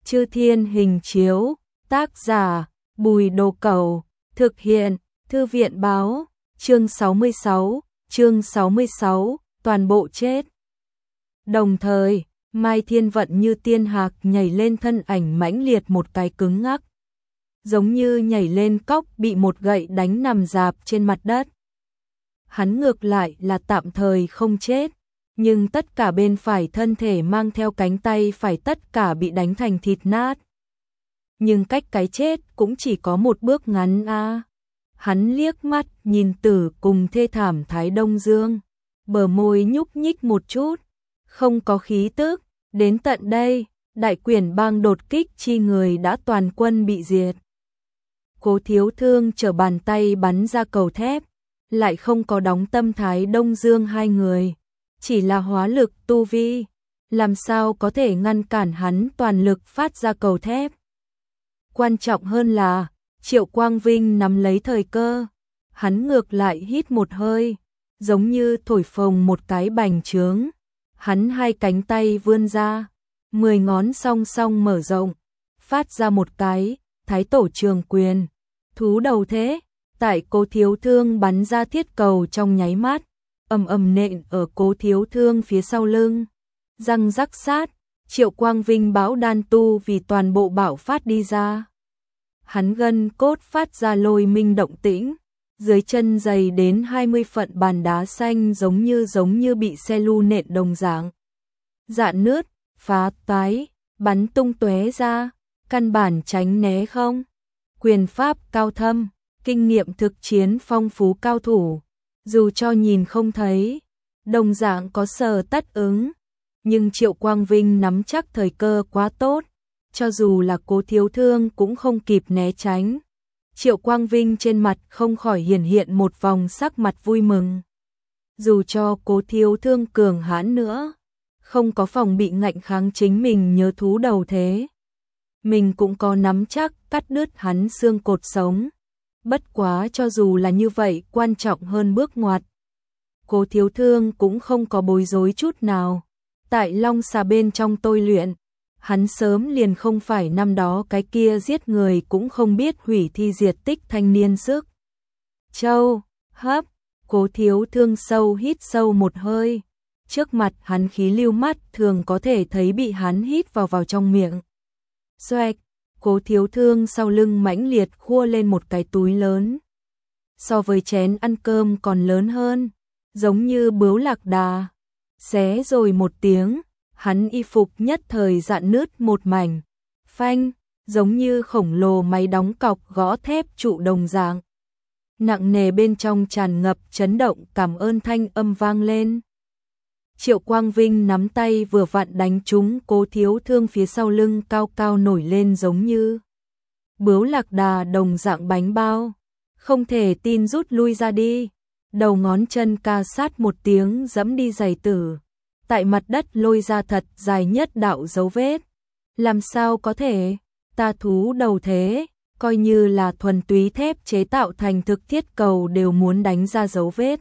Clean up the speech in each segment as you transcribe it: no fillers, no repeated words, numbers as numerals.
Chư Thiên Hình Chiếu, tác giả, Bùi Đồ Cẩu, thực hiện, Thư viện Báo, chương 66, toàn bộ chết. Đồng thời, Mai Thiên Vận như tiên hạc nhảy lên, thân ảnh mãnh liệt một cái cứng ngắc. Giống như nhảy lên cóc bị một gậy đánh nằm rạp trên mặt đất. Hắn ngược lại là tạm thời không chết, nhưng tất cả bên phải thân thể mang theo cánh tay phải tất cả bị đánh thành thịt nát. Nhưng cách cái chết cũng chỉ có một bước ngắn a. Hắn liếc mắt nhìn Tử cùng thê thảm Thái Đông Dương, bờ môi nhúc nhích một chút, không có khí tức. Đến tận đây, Đại Quyển Bang đột kích chi người đã toàn quân bị diệt. Cố Thiếu Thương trở bàn tay bắn ra cầu thép, lại không có đóng tâm Thái Đông Dương hai người, chỉ là hóa lực tu vi, làm sao có thể ngăn cản hắn toàn lực phát ra cầu thép. Quan trọng hơn là, Triệu Quang Vinh nắm lấy thời cơ, hắn ngược lại hít một hơi, giống như thổi phồng một cái bành trướng. Hắn hai cánh tay vươn ra, 10 ngón song song mở rộng, phát ra một cái Thái Tổ Trường Quyền, thú đầu thế. Tại Cố Thiếu Thương bắn ra thiết cầu trong nháy mắt, ầm ầm nện ở Cố Thiếu Thương phía sau lưng, răng rắc sát. Triệu Quang Vinh bão đan tu vì toàn bộ bạo phát đi ra. Hắn gân cốt phát ra lôi minh động tĩnh, dưới chân dày đến 20 phận bàn đá xanh giống như bị xe lu nện đồng dạng. Dạn nứt, phá toái, bắn tung tóe ra, căn bản tránh né không. Quyền pháp cao thâm, kinh nghiệm thực chiến phong phú cao thủ, dù cho nhìn không thấy, đồng dạng có sở tất ứng. Nhưng Triệu Quang Vinh nắm chắc thời cơ quá tốt, cho dù là Cố Thiếu Thương cũng không kịp né tránh. Triệu Quang Vinh trên mặt không khỏi hiển hiện một vòng sắc mặt vui mừng. Dù cho Cố Thiếu Thương cường hãn nữa, không có phòng bị ngạnh kháng chính mình nhớ thú đầu thế, mình cũng có nắm chắc cắt đứt hắn xương cột sống. Bất quá cho dù là như vậy, quan trọng hơn bước ngoặt. Cố Thiếu Thương cũng không có bối rối chút nào. Tại Long Xà bên trong tôi luyện, hắn sớm liền không phải năm đó cái kia giết người cũng không biết hủy thi diệt tích thanh niên sức. Châu, hấp, Cố Thiếu Thương sâu hít sâu một hơi. Trước mặt hắn khí lưu mắt thường có thể thấy bị hắn hít vào trong miệng. Xoẹt, Cố Thiếu Thương sau lưng mãnh liệt khua lên một cái túi lớn. So với chén ăn cơm còn lớn hơn, giống như bướu lạc đà. Xé rồi một tiếng, hắn y phục nhất thời dạn nứt một mảnh. Phanh, giống như khổng lồ máy đóng cọc gõ thép trụ đồng dạng. Nặng nề bên trong tràn ngập chấn động, cảm ơn thanh âm vang lên. Triệu Quang Vinh nắm tay vừa vặn đánh trúng Cố Thiếu Thương phía sau lưng, cao cao nổi lên giống như bướu lạc đà đồng dạng bánh bao. Không thể tin rút lui ra đi. Đầu ngón chân ca sát một tiếng giẫm đi giày tử. Tại mặt đất lôi ra thật dài nhất đạo dấu vết. Làm sao có thể? Ta thú đầu thế, coi như là thuần túy thép chế tạo thành thực thiết cầu đều muốn đánh ra dấu vết.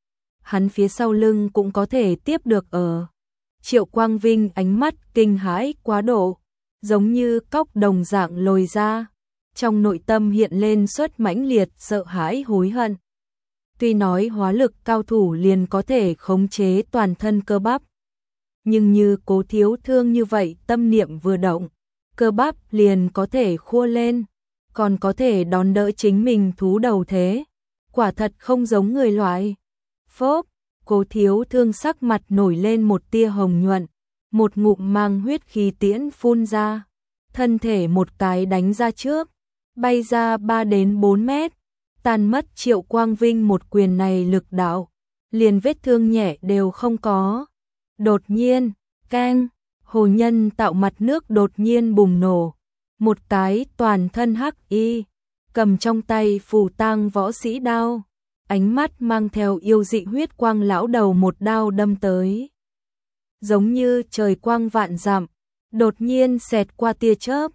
Hắn phía sau lưng cũng có thể tiếp được ở. Triệu Quang Vinh ánh mắt kinh hãi quá độ, giống như cóc đồng dạng lồi ra. Trong nội tâm hiện lên suất mãnh liệt sợ hãi hối hận. Tuy nói hóa lực cao thủ liền có thể khống chế toàn thân cơ bắp, nhưng như Cố Thiếu Thương như vậy, tâm niệm vừa động, cơ bắp liền có thể khua lên, còn có thể đón đỡ chính mình thú đầu thế. Quả thật không giống người loại. Phốp, Cố Thiếu Thương sắc mặt nổi lên một tia hồng nhuận, một ngụm mang huyết khí tiễn phun ra, thân thể một cái đánh ra trước, bay ra 3 đến 4 mét, tan mất. Triệu Quang Vinh một quyền này lực đạo, liền vết thương nhẹ đều không có. Đột nhiên, keng, hồ nhân tạo mặt nước đột nhiên bùng nổ, một cái toàn thân hắc y, cầm trong tay phù tang võ sĩ đao, ánh mắt mang theo yêu dị huyết quang lão đầu một đao đâm tới. Giống như trời quang vạn dặm, đột nhiên xẹt qua tia chớp.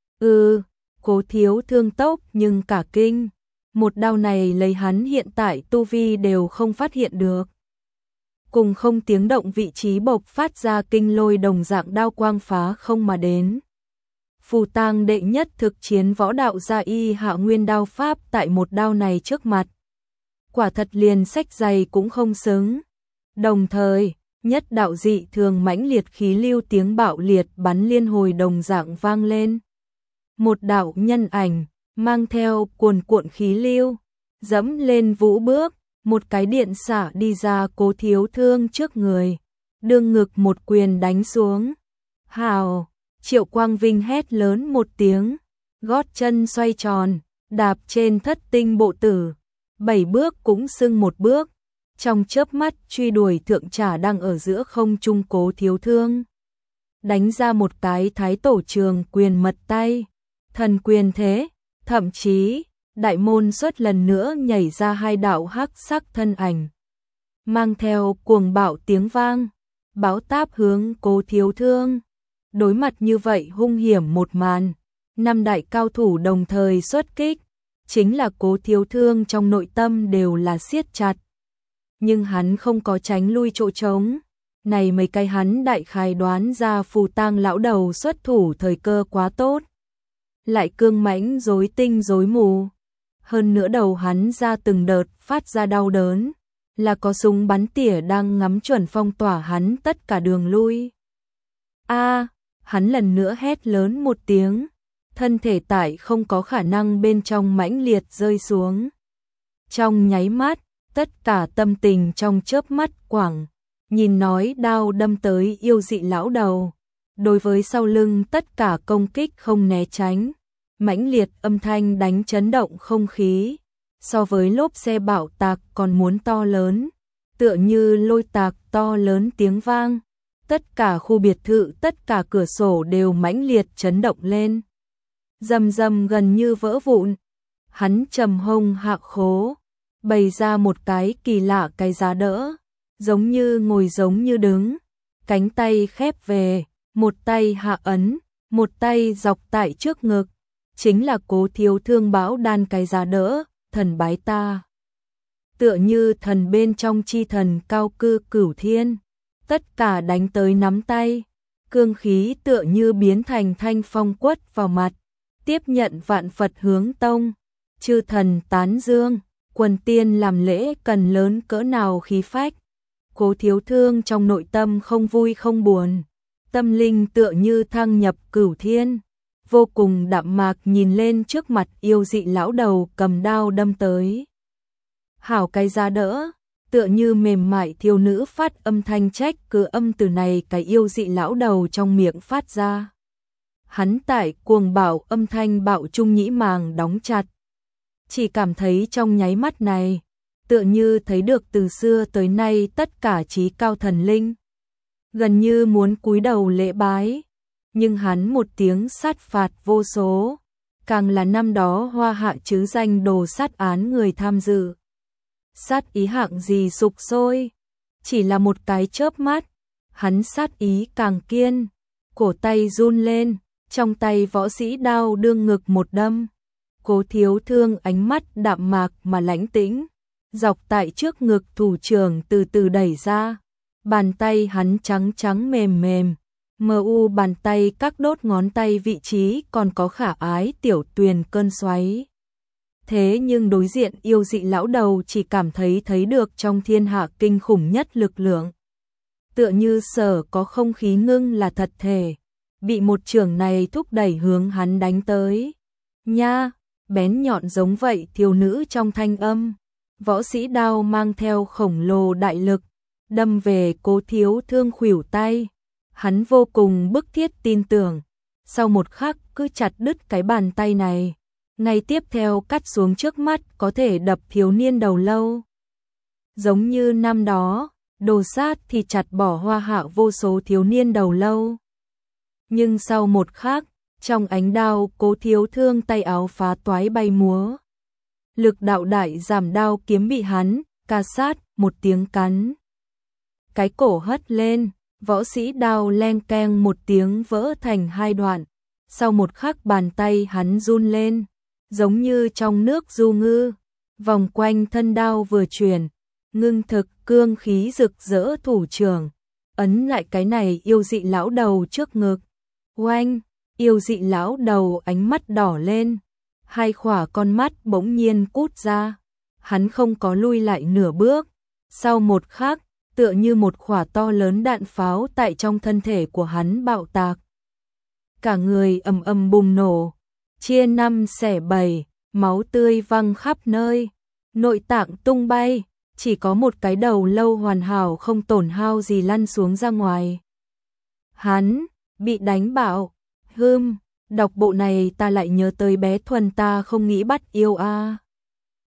Cố Thiếu Thương tốc nhưng cả kinh. Một đao này lấy hắn hiện tại tu vi đều không phát hiện được. Cùng không tiếng động vị trí bộc phát ra kinh lôi đồng dạng đao quang phá không mà đến. Phù Tang đệ nhất thực chiến võ đạo gia y hạ nguyên đao pháp tại một đao này trước mặt. Quả thật liền sách giày cũng không xứng. Đồng thời, nhất đạo dị thường mãnh liệt khí lưu tiếng bạo liệt bắn liên hồi đồng dạng vang lên. Một đạo nhân ảnh, mang theo cuồn cuộn khí lưu, dẫm lên vũ bước, một cái điện xả đi ra Cố Thiếu Thương trước người, đương ngực một quyền đánh xuống. Hào, Triệu Quang Vinh hét lớn một tiếng, gót chân xoay tròn, đạp trên thất tinh bộ tử, 7 bước cũng xưng một bước, trong chớp mắt truy đuổi thượng trả đang ở giữa không trung Cố Thiếu Thương. Đánh ra một cái thái tổ trường quyền mật tay, thần quyền thế, thậm chí, đại môn xuất lần nữa nhảy ra hai đạo hắc sắc thân ảnh. Mang theo cuồng bạo tiếng vang, báo táp hướng Cố Thiếu Thương. Đối mặt như vậy hung hiểm một màn, 5 đại cao thủ đồng thời xuất kích, chính là Cố Thiếu Thương trong nội tâm đều là siết chặt. Nhưng hắn không có tránh lui chỗ trống, này mấy cái hắn đại khái đoán ra Phù Tang lão đầu xuất thủ thời cơ quá tốt. Lại cương mãnh rối tinh rối mù, hơn nữa đầu hắn ra từng đợt phát ra đau đớn, là có súng bắn tỉa đang ngắm chuẩn phong tỏa hắn tất cả đường lui. Hắn lần nữa hét lớn một tiếng, thân thể tại không có khả năng bên trong mãnh liệt rơi xuống. Trong nháy mắt, tất cả tâm tình trong chớp mắt quẳng, nhìn nói đao đâm tới yêu dị lão đầu. Đối với sau lưng tất cả công kích không né tránh, mãnh liệt âm thanh đánh chấn động không khí, so với lốp xe bạo tạc còn muốn to lớn, tựa như lôi tạc to lớn tiếng vang. Tất cả khu biệt thự, tất cả cửa sổ đều mãnh liệt chấn động lên. Rầm rầm gần như vỡ vụn. Hắn trầm hông hạ khố, bày ra một cái kỳ lạ cái giá đỡ, giống như ngồi giống như đứng, cánh tay khép về, một tay hạ ấn, một tay dọc tại trước ngực, chính là Cố Thiếu Thương bão đan cái giá đỡ, thần bái ta. Tựa như thần bên trong chi thần cao cư cửu thiên, tất cả đánh tới nắm tay, cương khí tựa như biến thành thanh phong quất vào mặt, tiếp nhận vạn Phật hướng tông, chư thần tán dương, quần tiên làm lễ cần lớn cỡ nào khí phách. Cố Thiếu Thương trong nội tâm không vui không buồn, tâm linh tựa như thăng nhập cửu thiên, vô cùng đạm mạc nhìn lên trước mặt yêu dị lão đầu cầm đao đâm tới. Hảo cái giá đỡ, tựa như mềm mại thiếu nữ phát âm thanh trách cứ âm từ này cái yêu dị lão đầu trong miệng phát ra. Hắn tại cuồng bạo âm thanh bạo trung nhĩ màng đóng chặt. Chỉ cảm thấy trong nháy mắt này, tựa như thấy được từ xưa tới nay tất cả trí cao thần linh. Gần như muốn cúi đầu lễ bái, nhưng hắn một tiếng sát phạt vô số, càng là năm đó hoa hạ chứ danh đồ sát án người tham dự. Sát ý hạng gì sục sôi, chỉ là một cái chớp mắt, hắn sát ý càng kiên, cổ tay run lên, trong tay võ sĩ đao đương ngực một đâm. Cố Thiếu Thương ánh mắt đạm mạc mà lãnh tĩnh, dọc tại trước ngực thủ trưởng từ từ đẩy ra, bàn tay hắn trắng trắng mềm mềm, mờ u bàn tay các đốt ngón tay vị trí còn có khả ái tiểu tuyền cơn xoáy. Thế nhưng đối diện yêu dị lão đầu chỉ cảm thấy được trong thiên hạ kinh khủng nhất lực lượng. Tựa như sở có không khí ngưng là thật thể, bị một chưởng này thúc đẩy hướng hắn đánh tới. Nha, bén nhọn giống vậy thiếu nữ trong thanh âm, võ sĩ đao mang theo khổng lồ đại lực, đâm về Cố Thiếu Thương khuỷu tay. Hắn vô cùng bức thiết tin tưởng, sau một khắc cứ chặt đứt cái bàn tay này. Ngay tiếp theo cắt xuống trước mắt có thể đập thiếu niên đầu lâu. Giống như năm đó, đồ sát thì chặt bỏ hoa hạ vô số thiếu niên đầu lâu. Nhưng sau một khắc, trong ánh đao Cố Thiếu Thương tay áo phá toái bay múa. Lực đạo đại giảm đao kiếm bị hắn, ca sát, một tiếng cắn. Cái cổ hất lên, võ sĩ đao len keng một tiếng vỡ thành hai đoạn. Sau một khắc bàn tay hắn run lên, giống như trong nước du ngư, vòng quanh thân đao vừa chuyển, ngưng thực cương khí rực rỡ thủ trưởng, ấn lại cái này yêu dị lão đầu trước ngực. Oanh, Yêu dị lão đầu ánh mắt đỏ lên, hai khỏa con mắt bỗng nhiên cút ra. Hắn không có lui lại nửa bước, sau một khắc, tựa như một khỏa to lớn đạn pháo tại trong thân thể của hắn bạo tạc. Cả người ầm ầm bùng nổ, chia năm xẻ bảy, máu tươi văng khắp nơi, nội tạng tung bay, chỉ có một cái đầu lâu hoàn hảo không tổn hao gì lăn xuống ra ngoài. Hắn bị đánh bạo. Đọc bộ này ta lại nhớ tới bé Thuần, ta không nghĩ bắt yêu a.